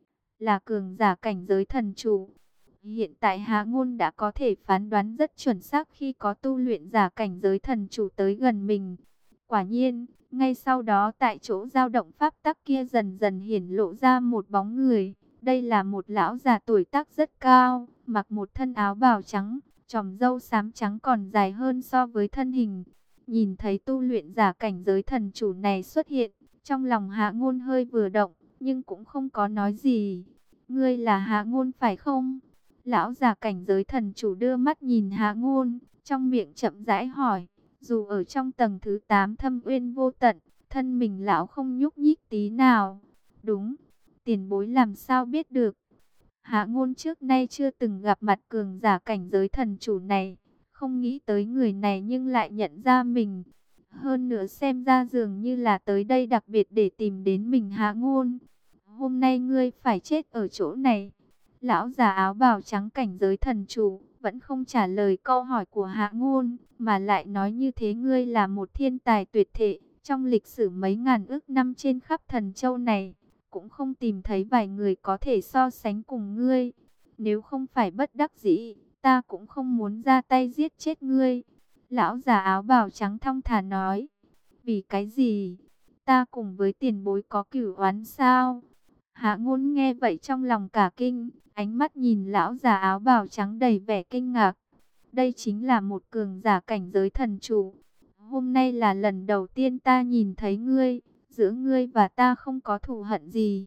Là cường giả cảnh giới thần chủ. Hiện tại Hạ Ngôn đã có thể phán đoán rất chuẩn xác khi có tu luyện giả cảnh giới thần chủ tới gần mình. Quả nhiên, ngay sau đó tại chỗ dao động pháp tắc kia dần dần hiển lộ ra một bóng người. Đây là một lão già tuổi tác rất cao, mặc một thân áo bào trắng, chòm râu xám trắng còn dài hơn so với thân hình. Nhìn thấy tu luyện giả cảnh giới thần chủ này xuất hiện, trong lòng Hạ Ngôn hơi vừa động, nhưng cũng không có nói gì. Ngươi là Hạ Ngôn phải không? Lão già cảnh giới thần chủ đưa mắt nhìn Hạ Ngôn, trong miệng chậm rãi hỏi. Dù ở trong tầng thứ 8 thâm uyên vô tận, thân mình lão không nhúc nhích tí nào. Đúng, tiền bối làm sao biết được? Hạ Ngôn trước nay chưa từng gặp mặt cường giả cảnh giới thần chủ này, không nghĩ tới người này nhưng lại nhận ra mình. Hơn nữa xem ra dường như là tới đây đặc biệt để tìm đến mình. Hạ Ngôn, hôm nay ngươi phải chết ở chỗ này. Lão già áo bào trắng cảnh giới thần chủ vẫn không trả lời câu hỏi của Hạ Ngôn, mà lại nói như thế ngươi là một thiên tài tuyệt thế. Trong lịch sử mấy ngàn ước năm trên khắp thần châu này, cũng không tìm thấy vài người có thể so sánh cùng ngươi. Nếu không phải bất đắc dĩ, ta cũng không muốn ra tay giết chết ngươi. Lão già áo bào trắng thong thả nói. Vì cái gì? Ta cùng với tiền bối có cửu oán sao? Hạ Ngôn nghe vậy trong lòng cả kinh, ánh mắt nhìn lão già áo bào trắng đầy vẻ kinh ngạc. Đây chính là một cường giả cảnh giới thần chủ. Hôm nay là lần đầu tiên ta nhìn thấy ngươi, giữa ngươi và ta không có thù hận gì.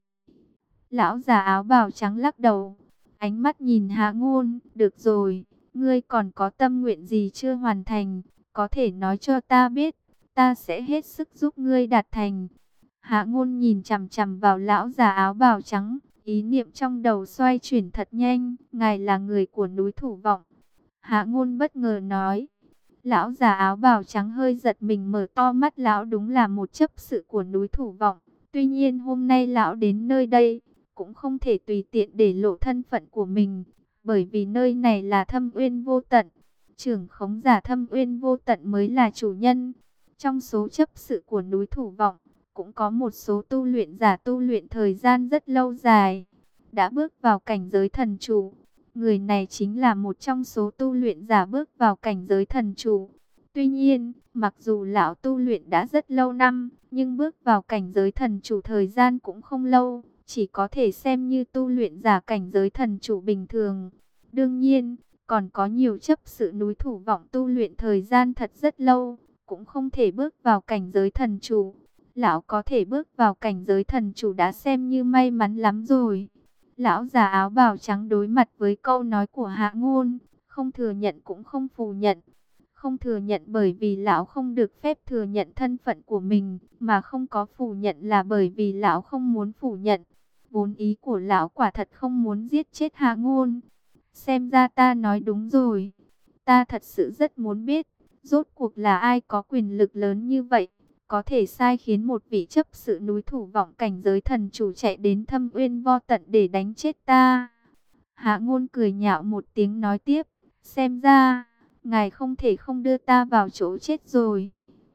Lão già áo bào trắng lắc đầu, ánh mắt nhìn Hạ Ngôn, được rồi, ngươi còn có tâm nguyện gì chưa hoàn thành, có thể nói cho ta biết, ta sẽ hết sức giúp ngươi đạt thành. Hạ Ngôn nhìn chằm chằm vào lão già áo bào trắng, ý niệm trong đầu xoay chuyển thật nhanh, ngài là người của núi Thủ Vọng. Hạ Ngôn bất ngờ nói. Lão già áo bào trắng hơi giật mình mở to mắt, lão đúng là một chấp sự của núi Thủ Vọng. Tuy nhiên hôm nay lão đến nơi đây, cũng không thể tùy tiện để lộ thân phận của mình, bởi vì nơi này là Thâm Uyên Vô Tận. Trưởng khống giả Thâm Uyên Vô Tận mới là chủ nhân. Trong số chấp sự của núi Thủ Vọng, cũng có một số tu luyện giả tu luyện thời gian rất lâu dài, đã bước vào cảnh giới thần chủ. Người này chính là một trong số tu luyện giả bước vào cảnh giới thần chủ. Tuy nhiên, mặc dù lão tu luyện đã rất lâu năm, nhưng bước vào cảnh giới thần chủ thời gian cũng không lâu, chỉ có thể xem như tu luyện giả cảnh giới thần chủ bình thường. Đương nhiên, còn có nhiều chấp sự núi Thủ Vọng tu luyện thời gian thật rất lâu, cũng không thể bước vào cảnh giới thần chủ. Lão có thể bước vào cảnh giới thần chủ đã xem như may mắn lắm rồi. Lão già áo bào trắng đối mặt với câu nói của Hạ Ngôn, không thừa nhận cũng không phủ nhận. Không thừa nhận bởi vì lão không được phép thừa nhận thân phận của mình, mà không có phủ nhận là bởi vì lão không muốn phủ nhận. Vốn ý của lão quả thật không muốn giết chết Hạ Ngôn. Xem ra ta nói đúng rồi. Ta thật sự rất muốn biết, Rốt cuộc là ai có quyền lực lớn như vậy, có thể sai khiến một vị chấp sự núi Thủ Vọng cảnh giới thần chủ chạy đến Thâm Uyên Vo Tận để đánh chết ta? Hạ Ngôn cười nhạo một tiếng nói tiếp, xem ra, ngài không thể không đưa ta vào chỗ chết rồi.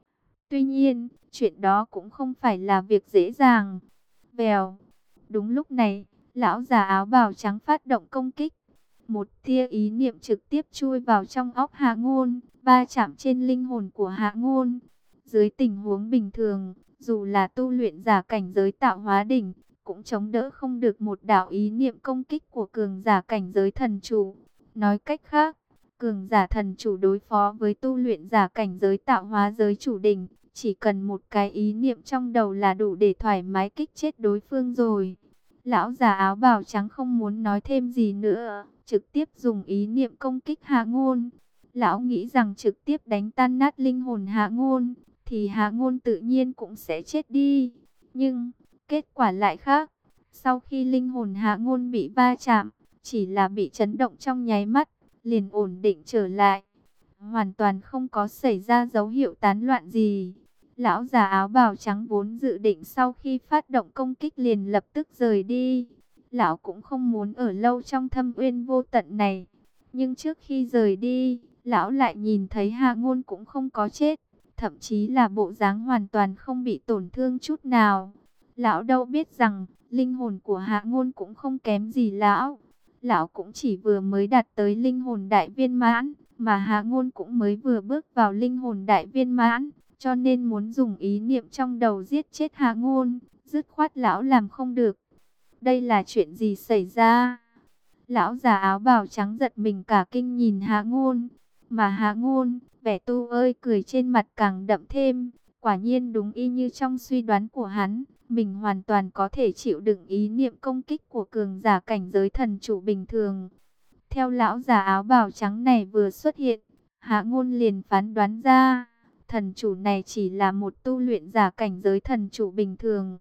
Tuy nhiên, chuyện đó cũng không phải là việc dễ dàng. Vèo, đúng lúc này, lão già áo bào trắng phát động công kích. Một tia ý niệm trực tiếp chui vào trong óc Hạ Ngôn, va chạm trên linh hồn của Hạ Ngôn. Dưới tình huống bình thường, dù là tu luyện giả cảnh giới tạo hóa đỉnh, cũng chống đỡ không được một đạo ý niệm công kích của cường giả cảnh giới thần chủ. Nói cách khác, cường giả thần chủ đối phó với tu luyện giả cảnh giới tạo hóa giới chủ đỉnh, chỉ cần một cái ý niệm trong đầu là đủ để thoải mái kích chết đối phương rồi. Lão già áo bào trắng không muốn nói thêm gì nữa, trực tiếp dùng ý niệm công kích Hạ Ngôn. Lão nghĩ rằng trực tiếp đánh tan nát linh hồn Hạ Ngôn, thì Hạ Ngôn tự nhiên cũng sẽ chết đi. Nhưng, kết quả lại khác. Sau khi linh hồn Hạ Ngôn bị va chạm, chỉ là bị chấn động trong nháy mắt, liền ổn định trở lại. Hoàn toàn không có xảy ra dấu hiệu tán loạn gì. Lão già áo bào trắng vốn dự định sau khi phát động công kích liền lập tức rời đi. Lão cũng không muốn ở lâu trong Thâm Uyên Vô Tận này. Nhưng trước khi rời đi, lão lại nhìn thấy Hạ Ngôn cũng không có chết. Thậm chí là bộ dáng hoàn toàn không bị tổn thương chút nào. Lão đâu biết rằng, linh hồn của Hạ Ngôn cũng không kém gì lão. Lão cũng chỉ vừa mới đạt tới linh hồn đại viên mãn, mà Hạ Ngôn cũng mới vừa bước vào linh hồn đại viên mãn. Cho nên muốn dùng ý niệm trong đầu giết chết Hạ Ngôn, dứt khoát lão làm không được. Đây là chuyện gì xảy ra? Lão già áo bào trắng giật mình cả kinh nhìn Hạ Ngôn. Mà Hạ Ngôn, vẻ tu ơi cười trên mặt càng đậm thêm. Quả nhiên đúng y như trong suy đoán của hắn. Mình hoàn toàn có thể chịu đựng ý niệm công kích của cường giả cảnh giới thần chủ bình thường. Theo lão già áo bào trắng này vừa xuất hiện, Hạ Ngôn liền phán đoán ra, thần chủ này chỉ là một tu luyện giả cảnh giới thần chủ bình thường.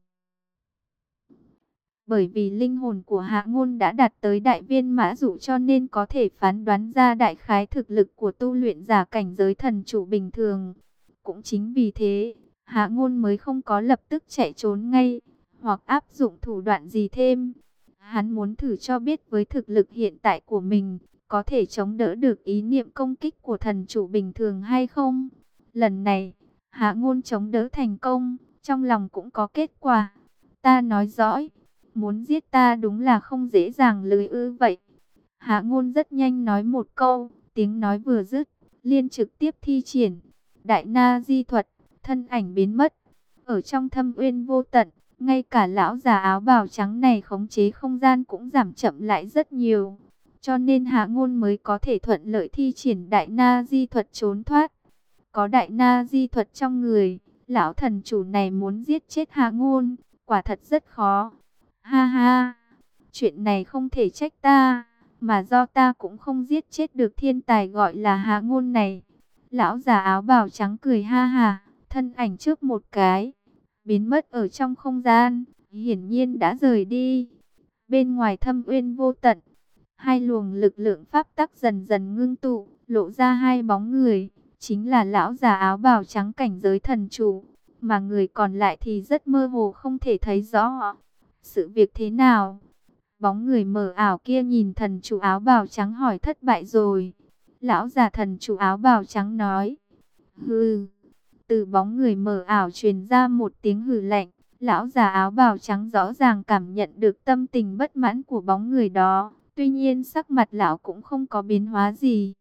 Bởi vì linh hồn của Hạ Ngôn đã đạt tới đại viên mã dụ cho nên có thể phán đoán ra đại khái thực lực của tu luyện giả cảnh giới thần chủ bình thường. Cũng chính vì thế, Hạ Ngôn mới không có lập tức chạy trốn ngay, hoặc áp dụng thủ đoạn gì thêm. Hắn muốn thử cho biết với thực lực hiện tại của mình, có thể chống đỡ được ý niệm công kích của thần chủ bình thường hay không. Lần này, Hạ Ngôn chống đỡ thành công, trong lòng cũng có kết quả. Ta nói rõ, muốn giết ta đúng là không dễ dàng lười ư vậy. Hạ Ngôn rất nhanh nói một câu, tiếng nói vừa dứt, liền trực tiếp thi triển Đại Na Di thuật, thân ảnh biến mất. Ở trong Thâm Uyên Vô Tận, ngay cả lão già áo bào trắng này khống chế không gian cũng giảm chậm lại rất nhiều. Cho nên Hạ Ngôn mới có thể thuận lợi thi triển Đại Na Di thuật trốn thoát. Có Đại Na Di thuật trong người, lão thần chủ này muốn giết chết Hạ Ngôn, quả thật rất khó. Ha ha, chuyện này không thể trách ta, mà do ta cũng không giết chết được thiên tài gọi là Hạ Ngôn này. Lão già áo bào trắng cười ha ha, thân ảnh trước một cái, biến mất ở trong không gian, hiển nhiên đã rời đi. Bên ngoài Thâm Uyên Vô Tận, hai luồng lực lượng pháp tắc dần dần ngưng tụ, lộ ra hai bóng người, chính là lão già áo bào trắng cảnh giới thần chủ, mà người còn lại thì rất mơ hồ không thể thấy rõ. Sự việc thế nào? Bóng người mờ ảo kia nhìn thần chủ áo bào trắng hỏi thất bại rồi. Lão già thần chủ áo bào trắng nói, hừ. Từ bóng người mờ ảo truyền ra một tiếng hừ lạnh. Lão già áo bào trắng rõ ràng cảm nhận được tâm tình bất mãn của bóng người đó. Tuy nhiên sắc mặt lão cũng không có biến hóa gì.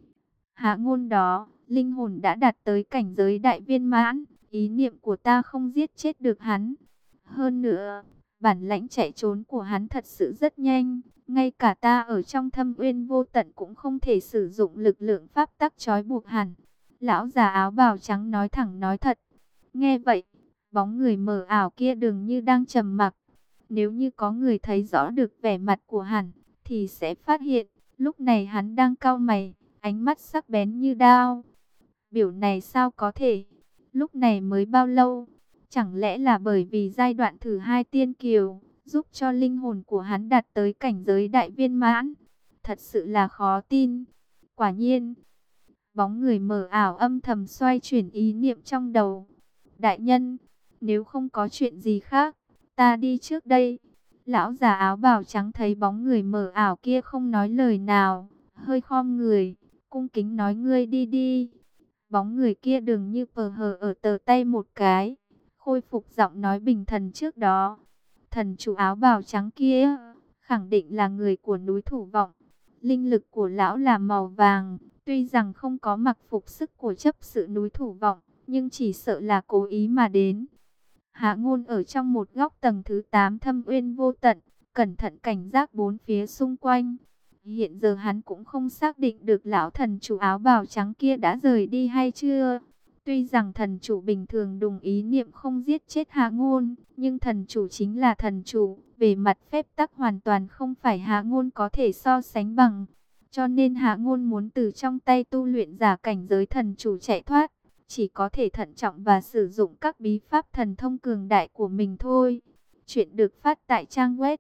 Hạ Ngôn đó, linh hồn đã đạt tới cảnh giới đại viên mãn. Ý niệm của ta không giết chết được hắn. Hơn nữa, bản lãnh chạy trốn của hắn thật sự rất nhanh. Ngay cả ta ở trong Thâm Uyên Vô Tận cũng không thể sử dụng lực lượng pháp tắc trói buộc hẳn. Lão già áo bào trắng nói thẳng nói thật. Nghe vậy, bóng người mờ ảo kia dường như đang trầm mặc. Nếu như có người thấy rõ được vẻ mặt của hắn, thì sẽ phát hiện, lúc này hắn đang cau mày, ánh mắt sắc bén như đao. Biểu này sao có thể? Lúc này mới bao lâu? Chẳng lẽ là bởi vì giai đoạn thử hai tiên kiều, giúp cho linh hồn của hắn đạt tới cảnh giới đại viên mãn? Thật sự là khó tin. Quả nhiên, Bóng người mờ ảo âm thầm xoay chuyển ý niệm trong đầu. Đại nhân, nếu không có chuyện gì khác, ta đi trước đây. Lão già áo bào trắng thấy bóng người mờ ảo kia không nói lời nào, hơi khom người, cung kính nói ngươi đi đi. Bóng người kia dường như pờ hờ ở tờ tay một cái, khôi phục giọng nói bình thần trước đó. Thần chủ áo bào trắng kia, khẳng định là người của núi Thủ Vọng. Linh lực của lão là màu vàng, tuy rằng không có mặc phục sức của chấp sự núi Thủ Vọng, nhưng chỉ sợ là cố ý mà đến. Hạ Ngôn ở trong một góc tầng thứ 8 thâm uyên vô tận, cẩn thận cảnh giác bốn phía xung quanh. Hiện giờ hắn cũng không xác định được lão thần chủ áo bào trắng kia đã rời đi hay chưa. Tuy rằng thần chủ bình thường đồng ý niệm không giết chết Hạ Ngôn, nhưng thần chủ chính là thần chủ, về mặt phép tắc hoàn toàn không phải Hạ Ngôn có thể so sánh bằng. Cho nên Hạ Ngôn muốn từ trong tay tu luyện giả cảnh giới thần chủ chạy thoát, chỉ có thể thận trọng và sử dụng các bí pháp thần thông cường đại của mình thôi. Chuyện được phát tại trang web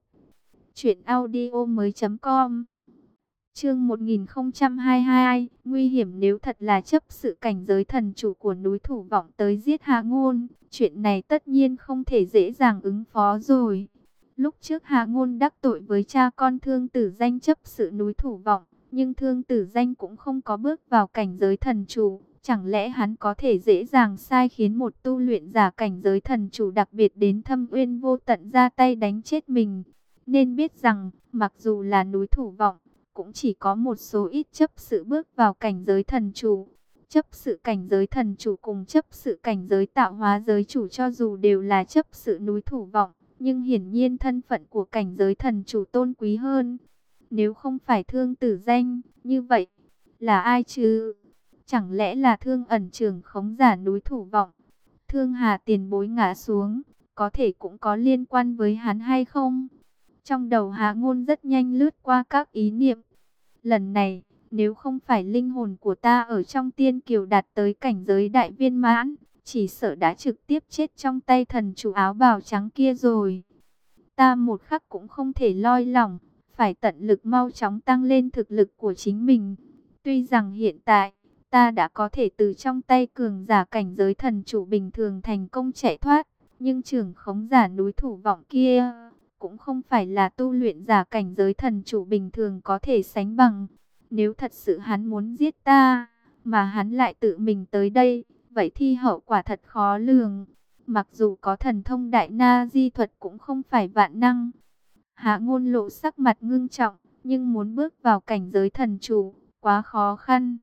truyệnaudiomoi.com. Chương 1022, nguy hiểm nếu thật là chấp sự cảnh giới thần chủ của núi Thủ Vọng tới giết Hạ Ngôn, chuyện này tất nhiên không thể dễ dàng ứng phó rồi. Lúc trước Hạ Ngôn đắc tội với cha con Thương Tử Danh chấp sự núi Thủ Vọng, nhưng Thương Tử Danh cũng không có bước vào cảnh giới thần chủ. Chẳng lẽ hắn có thể dễ dàng sai khiến một tu luyện giả cảnh giới thần chủ đặc biệt đến thâm uyên vô tận ra tay đánh chết mình? Nên biết rằng, mặc dù là núi Thủ Vọng, cũng chỉ có một số ít chấp sự bước vào cảnh giới thần chủ. Chấp sự cảnh giới thần chủ cùng chấp sự cảnh giới tạo hóa giới chủ cho dù đều là chấp sự núi Thủ Vọng, nhưng hiển nhiên thân phận của cảnh giới thần chủ tôn quý hơn. Nếu không phải Thương Tử Danh, như vậy là ai chứ? Chẳng lẽ là Thương Ẩn trưởng khống giả núi Thủ Vọng? Thương Hà tiền bối ngã xuống, có thể cũng có liên quan với hắn hay không? Trong đầu Hạ Ngôn rất nhanh lướt qua các ý niệm. Lần này, nếu không phải linh hồn của ta ở trong tiên kiều đạt tới cảnh giới đại viên mãn, chỉ sợ đã trực tiếp chết trong tay thần chủ áo bào trắng kia rồi. Ta một khắc cũng không thể lơi lỏng, phải tận lực mau chóng tăng lên thực lực của chính mình. Tuy rằng hiện tại, ta đã có thể từ trong tay cường giả cảnh giới thần chủ bình thường thành công chạy thoát, nhưng trưởng khống giả núi Thủ Vọng kia cũng không phải là tu luyện giả cảnh giới thần chủ bình thường có thể sánh bằng. Nếu thật sự hắn muốn giết ta, mà hắn lại tự mình tới đây, vậy thì hậu quả thật khó lường. Mặc dù có thần thông đại na di thuật cũng không phải vạn năng. Hạ Ngôn lộ sắc mặt ngưng trọng, nhưng muốn bước vào cảnh giới thần chủ, quá khó khăn.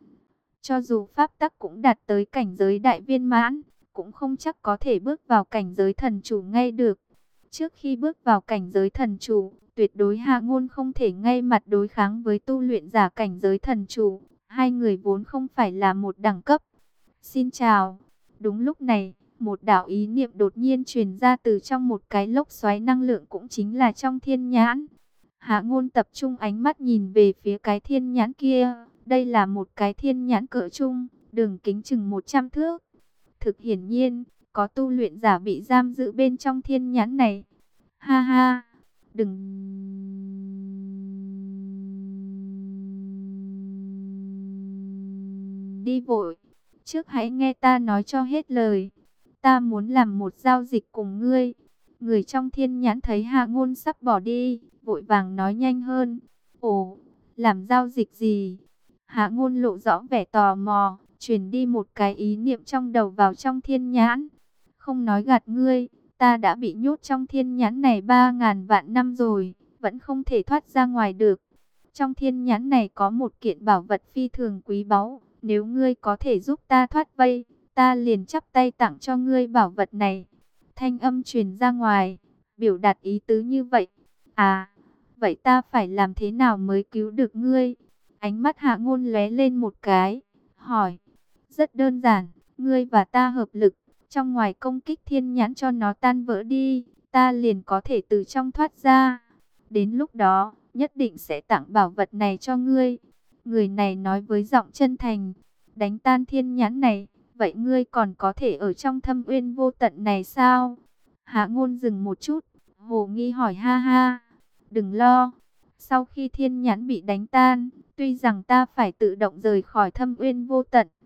Cho dù pháp tắc cũng đạt tới cảnh giới đại viên mãn, cũng không chắc có thể bước vào cảnh giới thần chủ ngay được. Trước khi bước vào cảnh giới thần chủ, tuyệt đối Hạ Ngôn không thể ngay mặt đối kháng với tu luyện giả cảnh giới thần chủ. Hai người vốn không phải là một đẳng cấp. Xin chào. Đúng lúc này, một đạo ý niệm đột nhiên truyền ra từ trong một cái lốc xoáy năng lượng, cũng chính là trong thiên nhãn. Hạ Ngôn tập trung ánh mắt nhìn về phía cái thiên nhãn kia. Đây là một cái thiên nhãn cỡ trung, đường kính chừng 100 thước. Thực hiển nhiên, có tu luyện giả bị giam giữ bên trong thiên nhãn này. Ha ha, đừng... đi vội. Trước hãy nghe ta nói cho hết lời. Ta muốn làm một giao dịch cùng ngươi. Người trong thiên nhãn thấy Hạ Ngôn sắp bỏ đi, vội vàng nói nhanh hơn. Ồ, làm giao dịch gì? Hạ Ngôn lộ rõ vẻ tò mò, truyền đi một cái ý niệm trong đầu vào trong thiên nhãn. Không nói gạt ngươi, ta đã bị nhốt trong thiên nhãn này 3.000 vạn năm rồi, vẫn không thể thoát ra ngoài được. Trong thiên nhãn này có một kiện bảo vật phi thường quý báu, nếu ngươi có thể giúp ta thoát vây, ta liền chắp tay tặng cho ngươi bảo vật này. Thanh âm truyền ra ngoài, biểu đạt ý tứ như vậy. À, vậy ta phải làm thế nào mới cứu được ngươi? Ánh mắt Hạ Ngôn lóe lên một cái, hỏi. Rất đơn giản, ngươi và ta hợp lực, trong ngoài công kích thiên nhãn cho nó tan vỡ đi, ta liền có thể từ trong thoát ra. Đến lúc đó, nhất định sẽ tặng bảo vật này cho ngươi. Người này nói với giọng chân thành. Đánh tan thiên nhãn này, vậy ngươi còn có thể ở trong thâm uyên vô tận này sao? Hạ Ngôn dừng một chút, hồ nghi hỏi. Ha ha, đừng lo. Sau khi thiên nhãn bị đánh tan, Tuy rằng ta phải tự động rời khỏi thâm uyên vô tận,